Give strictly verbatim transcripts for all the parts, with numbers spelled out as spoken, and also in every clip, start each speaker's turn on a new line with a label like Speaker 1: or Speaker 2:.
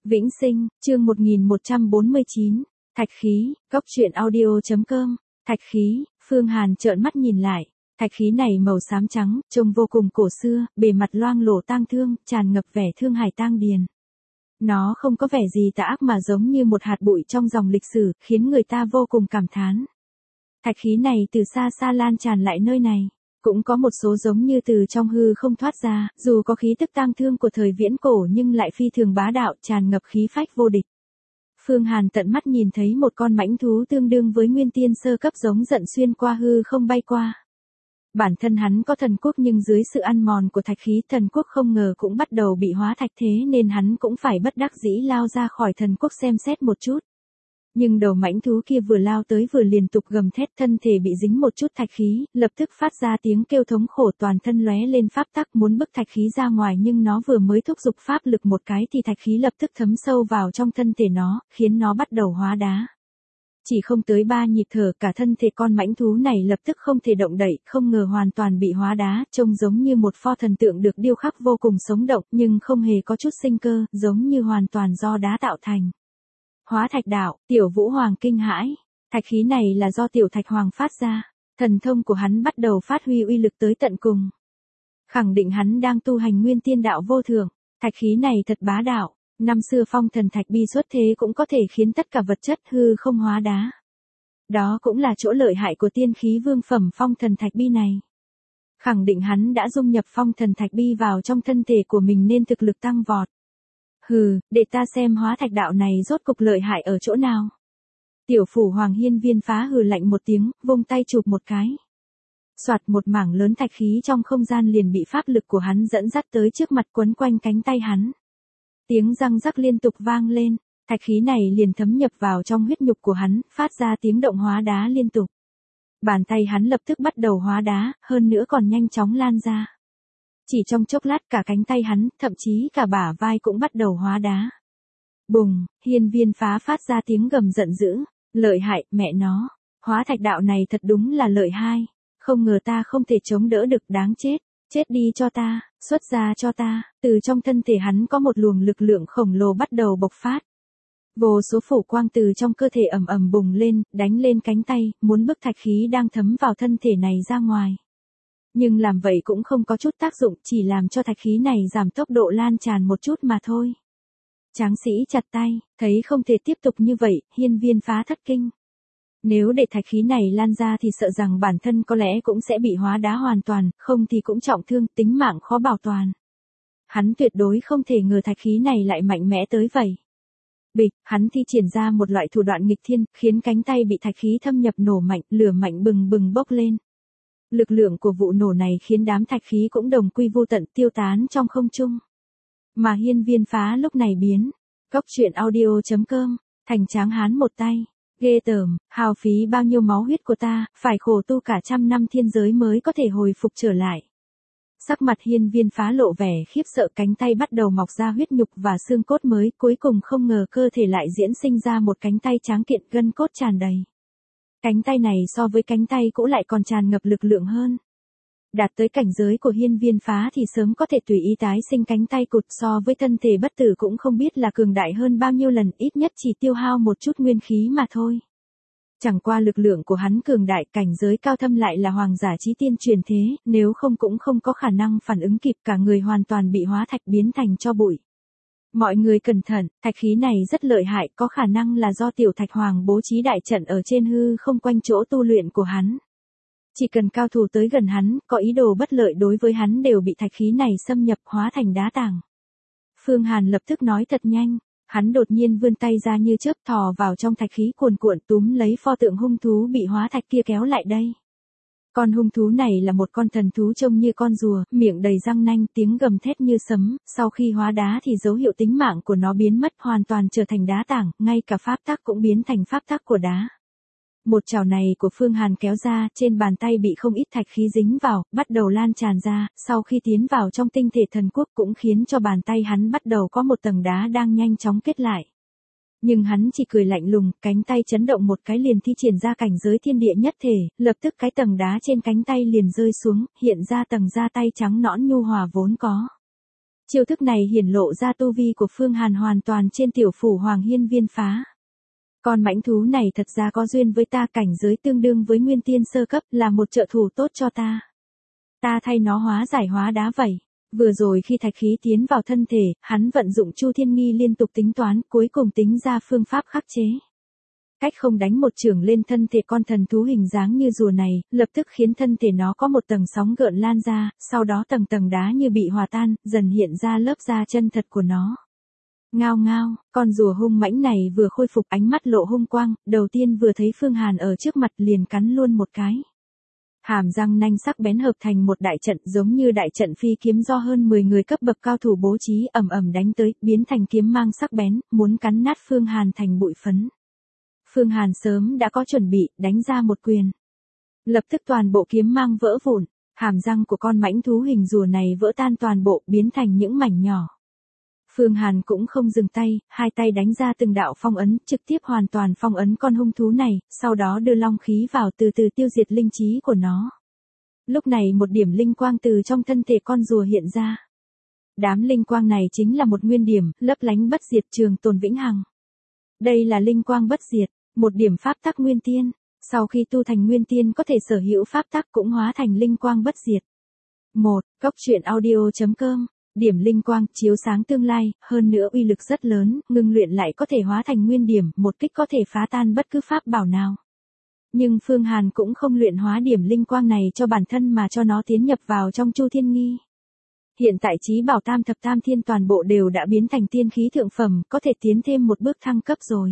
Speaker 1: Vĩnh Sinh, chương một nghìn một trăm bốn mươi chín, Thạch khí, góc truyện audio.com, Thạch khí, Phương Hàn trợn mắt nhìn lại, thạch khí này màu xám trắng, trông vô cùng cổ xưa, bề mặt loang lổ tang thương, tràn ngập vẻ thương hài tang điền. Nó không có vẻ gì tà ác mà giống như một hạt bụi trong dòng lịch sử, khiến người ta vô cùng cảm thán. Thạch khí này từ xa xa lan tràn lại nơi này. Cũng có một số giống như từ trong hư không thoát ra, dù có khí tức tang thương của thời viễn cổ nhưng lại phi thường bá đạo, tràn ngập khí phách vô địch. Phương Hàn tận mắt nhìn thấy một con mãnh thú tương đương với nguyên tiên sơ cấp giống giận xuyên qua hư không bay qua. Bản thân hắn có thần quốc nhưng dưới sự ăn mòn của thạch khí, thần quốc không ngờ cũng bắt đầu bị hóa thạch, thế nên hắn cũng phải bất đắc dĩ lao ra khỏi thần quốc xem xét một chút. Nhưng đầu mãnh thú kia vừa lao tới vừa liên tục gầm thét, thân thể bị dính một chút thạch khí, lập tức phát ra tiếng kêu thống khổ, toàn thân lóe lên pháp tắc muốn bức thạch khí ra ngoài, nhưng nó vừa mới thúc giục pháp lực một cái thì thạch khí lập tức thấm sâu vào trong thân thể nó, khiến nó bắt đầu hóa đá. Chỉ không tới ba nhịp thở, cả thân thể con mãnh thú này lập tức không thể động đậy, không ngờ hoàn toàn bị hóa đá, trông giống như một pho thần tượng được điêu khắc vô cùng sống động, nhưng không hề có chút sinh cơ, giống như hoàn toàn do đá tạo thành. Hóa thạch đạo, Tiểu Vũ Hoàng kinh hãi, thạch khí này là do Tiểu Thạch Hoàng phát ra, thần thông của hắn bắt đầu phát huy uy lực tới tận cùng. Khẳng định hắn đang tu hành nguyên tiên đạo vô thượng, thạch khí này thật bá đạo, năm xưa phong thần thạch bi xuất thế cũng có thể khiến tất cả vật chất hư không hóa đá. Đó cũng là chỗ lợi hại của tiên khí vương phẩm phong thần thạch bi này. Khẳng định hắn đã dung nhập phong thần thạch bi vào trong thân thể của mình nên thực lực tăng vọt. Hừ, để ta xem hóa thạch đạo này rốt cục lợi hại ở chỗ nào. Tiểu Phủ Hoàng Hiên Viên Phá hừ lạnh một tiếng, vung tay chụp một cái. Soạt, một mảng lớn thạch khí trong không gian liền bị pháp lực của hắn dẫn dắt tới trước mặt, quấn quanh cánh tay hắn. Tiếng răng rắc liên tục vang lên, thạch khí này liền thấm nhập vào trong huyết nhục của hắn, phát ra tiếng động hóa đá liên tục. Bàn tay hắn lập tức bắt đầu hóa đá, hơn nữa còn nhanh chóng lan ra. Chỉ trong chốc lát cả cánh tay hắn, thậm chí cả bả vai cũng bắt đầu hóa đá. Bùng, Hiên Viên Phá phát ra tiếng gầm giận dữ, lợi hại, mẹ nó, hóa thạch đạo này thật đúng là lợi hai, không ngờ ta không thể chống đỡ được, đáng chết, chết đi cho ta, xuất ra cho ta, từ trong thân thể hắn có một luồng lực lượng khổng lồ bắt đầu bộc phát. Vô số phủ quang từ trong cơ thể ầm ầm bùng lên, đánh lên cánh tay, muốn bức thạch khí đang thấm vào thân thể này ra ngoài. Nhưng làm vậy cũng không có chút tác dụng, chỉ làm cho thạch khí này giảm tốc độ lan tràn một chút mà thôi. Tráng sĩ chặt tay, thấy không thể tiếp tục như vậy, Hiên Viên Phá thất kinh. Nếu để thạch khí này lan ra thì sợ rằng bản thân có lẽ cũng sẽ bị hóa đá hoàn toàn, không thì cũng trọng thương, tính mạng khó bảo toàn. Hắn tuyệt đối không thể ngờ thạch khí này lại mạnh mẽ tới vậy. Bịch, hắn thi triển ra một loại thủ đoạn nghịch thiên, khiến cánh tay bị thạch khí thâm nhập nổ mạnh, lửa mạnh bừng bừng bốc lên. Lực lượng của vụ nổ này khiến đám thạch khí cũng đồng quy vô tận, tiêu tán trong không trung. Mà Hiên Viên Phá lúc này biến, góc truyện audio.com, thành tráng hán một tay. Ghê tởm, hao phí bao nhiêu máu huyết của ta, phải khổ tu cả trăm năm thiên giới mới có thể hồi phục trở lại. Sắc mặt Hiên Viên Phá lộ vẻ khiếp sợ, cánh tay bắt đầu mọc ra huyết nhục và xương cốt mới, cuối cùng không ngờ cơ thể lại diễn sinh ra một cánh tay tráng kiện, gân cốt tràn đầy. Cánh tay này so với cánh tay cũ lại còn tràn ngập lực lượng hơn. Đạt tới cảnh giới của Hiên Viên Phá thì sớm có thể tùy ý tái sinh cánh tay cụt, so với thân thể bất tử cũng không biết là cường đại hơn bao nhiêu lần, ít nhất chỉ tiêu hao một chút nguyên khí mà thôi. Chẳng qua lực lượng của hắn cường đại, cảnh giới cao thâm lại là hoàng giả chí tiên truyền thế, nếu không cũng không có khả năng phản ứng kịp, cả người hoàn toàn bị hóa thạch biến thành tro bụi. Mọi người cẩn thận, thạch khí này rất lợi hại, có khả năng là do Tiểu Thạch Hoàng bố trí đại trận ở trên hư không quanh chỗ tu luyện của hắn. Chỉ cần cao thủ tới gần hắn, có ý đồ bất lợi đối với hắn đều bị thạch khí này xâm nhập, hóa thành đá tảng. Phương Hàn lập tức nói thật nhanh, hắn đột nhiên vươn tay ra như chớp, thò vào trong thạch khí cuồn cuộn, túm lấy pho tượng hung thú bị hóa thạch kia kéo lại đây. Con hung thú này là một con thần thú trông như con rùa, miệng đầy răng nanh, tiếng gầm thét như sấm, sau khi hóa đá thì dấu hiệu tính mạng của nó biến mất, hoàn toàn trở thành đá tảng, ngay cả pháp tắc cũng biến thành pháp tắc của đá. Một chảo này của Phương Hàn kéo ra, trên bàn tay bị không ít thạch khí dính vào, bắt đầu lan tràn ra, sau khi tiến vào trong tinh thể thần quốc cũng khiến cho bàn tay hắn bắt đầu có một tầng đá đang nhanh chóng kết lại. Nhưng hắn chỉ cười lạnh lùng, cánh tay chấn động một cái liền thi triển ra cảnh giới thiên địa nhất thể, lập tức cái tầng đá trên cánh tay liền rơi xuống, hiện ra tầng da tay trắng nõn nhu hòa vốn có. Chiêu thức này hiển lộ ra tu vi của Phương Hàn hoàn toàn trên tiểu phủ Hoàng Hiên Viên phá. Con mãnh thú này thật ra có duyên với ta, cảnh giới tương đương với nguyên tiên sơ cấp, là một trợ thủ tốt cho ta. Ta thay nó hóa giải hóa đá vậy. Vừa rồi khi thạch khí tiến vào thân thể, hắn vận dụng Chu Thiên Nghi liên tục tính toán, cuối cùng tính ra phương pháp khắc chế. Cách không đánh một chưởng lên thân thể con thần thú hình dáng như rùa này, lập tức khiến thân thể nó có một tầng sóng gợn lan ra, sau đó tầng tầng đá như bị hòa tan, dần hiện ra lớp da chân thật của nó. Ngao ngao, con rùa hung mãnh này vừa khôi phục, ánh mắt lộ hung quang, đầu tiên vừa thấy Phương Hàn ở trước mặt liền cắn luôn một cái. Hàm răng nanh sắc bén hợp thành một đại trận, giống như đại trận phi kiếm do hơn mười người cấp bậc cao thủ bố trí, ầm ầm đánh tới, biến thành kiếm mang sắc bén, muốn cắn nát Phương Hàn thành bụi phấn. Phương Hàn sớm đã có chuẩn bị, đánh ra một quyền. Lập tức toàn bộ kiếm mang vỡ vụn, hàm răng của con mãnh thú hình rùa này vỡ tan toàn bộ, biến thành những mảnh nhỏ. Phương Hàn cũng không dừng tay, hai tay đánh ra từng đạo phong ấn, trực tiếp hoàn toàn phong ấn con hung thú này, sau đó đưa long khí vào từ từ tiêu diệt linh trí của nó. Lúc này một điểm linh quang từ trong thân thể con rùa hiện ra. Đám linh quang này chính là một nguyên điểm, lấp lánh bất diệt, trường tồn vĩnh hằng. Đây là linh quang bất diệt, một điểm pháp tắc nguyên tiên, sau khi tu thành nguyên tiên có thể sở hữu pháp tắc cũng hóa thành linh quang bất diệt. một. Cốc truyện audio chấm com. Điểm linh quang, chiếu sáng tương lai, hơn nữa uy lực rất lớn, ngưng luyện lại có thể hóa thành nguyên điểm, một kích có thể phá tan bất cứ pháp bảo nào. Nhưng Phương Hàn cũng không luyện hóa điểm linh quang này cho bản thân mà cho nó tiến nhập vào trong Chu Thiên Nghi. Hiện tại chí bảo tam thập tam thiên toàn bộ đều đã biến thành tiên khí thượng phẩm, có thể tiến thêm một bước thăng cấp rồi.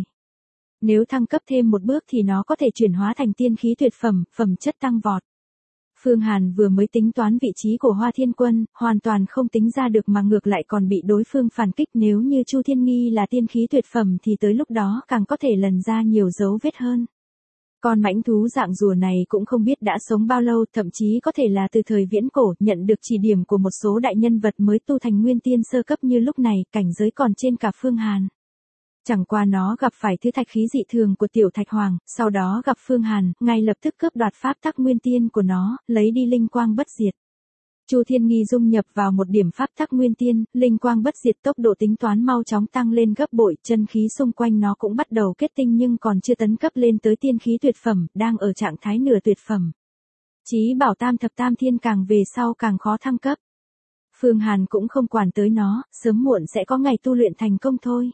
Speaker 1: Nếu thăng cấp thêm một bước thì nó có thể chuyển hóa thành tiên khí tuyệt phẩm, phẩm chất tăng vọt. Phương Hàn vừa mới tính toán vị trí của Hoa Thiên Quân, hoàn toàn không tính ra được mà ngược lại còn bị đối phương phản kích. Nếu như Chu Thiên Nghi là tiên khí tuyệt phẩm thì tới lúc đó càng có thể lần ra nhiều dấu vết hơn. Con mãnh thú dạng rùa này cũng không biết đã sống bao lâu, thậm chí có thể là từ thời viễn cổ, nhận được chỉ điểm của một số đại nhân vật mới tu thành nguyên tiên sơ cấp như lúc này, cảnh giới còn trên cả Phương Hàn. Chẳng qua nó gặp phải thứ thạch khí dị thường của tiểu thạch hoàng, sau đó gặp Phương Hàn, ngay lập tức cướp đoạt pháp tắc nguyên tiên của nó, lấy đi linh quang bất diệt. Chu Thiên Nghi dung nhập vào một điểm pháp tắc nguyên tiên, linh quang bất diệt, tốc độ tính toán mau chóng tăng lên gấp bội, chân khí xung quanh nó cũng bắt đầu kết tinh nhưng còn chưa tấn cấp lên tới tiên khí tuyệt phẩm, đang ở trạng thái nửa tuyệt phẩm. Chí bảo tam thập tam thiên càng về sau càng khó thăng cấp. Phương Hàn cũng không quản tới nó, sớm muộn sẽ có ngày tu luyện thành công thôi.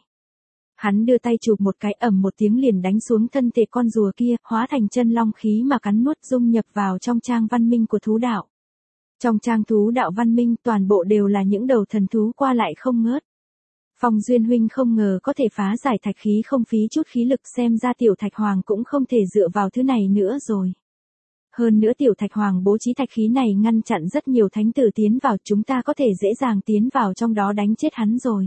Speaker 1: Hắn đưa tay chụp một cái, ầm một tiếng liền đánh xuống thân thể con rùa kia, hóa thành chân long khí mà cắn nuốt, dung nhập vào trong trang văn minh của thú đạo. Trong trang thú đạo văn minh toàn bộ đều là những đầu thần thú qua lại không ngớt. Phong Duyên huynh không ngờ có thể phá giải thạch khí không phí chút khí lực, xem ra tiểu thạch hoàng cũng không thể dựa vào thứ này nữa rồi. Hơn nữa tiểu thạch hoàng bố trí thạch khí này ngăn chặn rất nhiều thánh tử tiến vào, chúng ta có thể dễ dàng tiến vào trong đó đánh chết hắn rồi.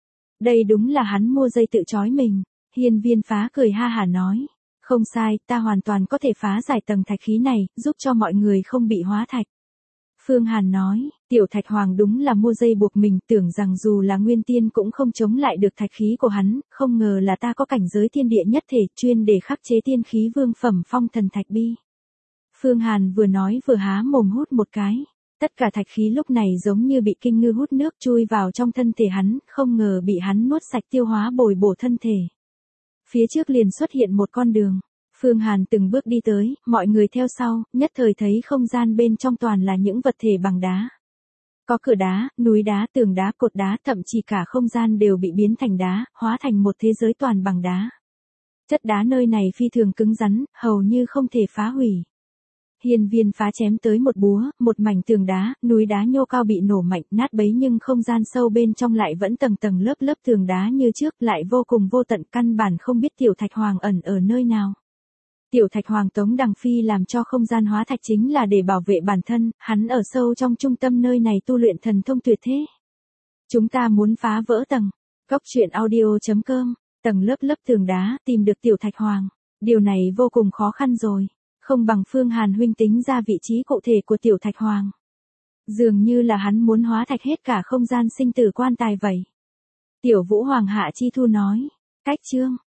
Speaker 1: Đây đúng là hắn mua dây tự trói mình. Hiên Viên phá cười ha hả nói. Không sai, ta hoàn toàn có thể phá giải tầng thạch khí này, giúp cho mọi người không bị hóa thạch. Phương Hàn nói, tiểu thạch hoàng đúng là mua dây buộc mình, tưởng rằng dù là nguyên tiên cũng không chống lại được thạch khí của hắn, không ngờ là ta có cảnh giới thiên địa nhất thể, chuyên để khắc chế tiên khí vương phẩm phong thần thạch bi. Phương Hàn vừa nói vừa há mồm hút một cái. Tất cả thạch khí lúc này giống như bị kinh ngư hút nước chui vào trong thân thể hắn, không ngờ bị hắn nuốt sạch tiêu hóa bồi bổ thân thể. Phía trước liền xuất hiện một con đường. Phương Hàn từng bước đi tới, mọi người theo sau, nhất thời thấy không gian bên trong toàn là những vật thể bằng đá. Có cửa đá, núi đá, tường đá, cột đá, thậm chí cả không gian đều bị biến thành đá, hóa thành một thế giới toàn bằng đá. Chất đá nơi này phi thường cứng rắn, hầu như không thể phá hủy. Hiên Viên phá chém tới một búa, một mảnh tường đá, núi đá nhô cao bị nổ mạnh, nát bấy, nhưng không gian sâu bên trong lại vẫn tầng tầng lớp lớp tường đá như trước, lại vô cùng vô tận, căn bản không biết tiểu thạch hoàng ẩn ở nơi nào. Tiểu thạch hoàng Tống Đằng Phi làm cho không gian hóa thạch chính là để bảo vệ bản thân, hắn ở sâu trong trung tâm nơi này tu luyện thần thông tuyệt thế. Chúng ta muốn phá vỡ tầng. Cốc truyện audio chấm com, tầng lớp lớp tường đá, tìm được tiểu thạch hoàng. Điều này vô cùng khó khăn rồi. Không bằng Phương Hàn huynh tính ra vị trí cụ thể của tiểu thạch hoàng. Dường như là hắn muốn hóa thạch hết cả không gian sinh tử quan tài vậy. Tiểu Vũ Hoàng Hạ Chi Thu nói. Cách chương.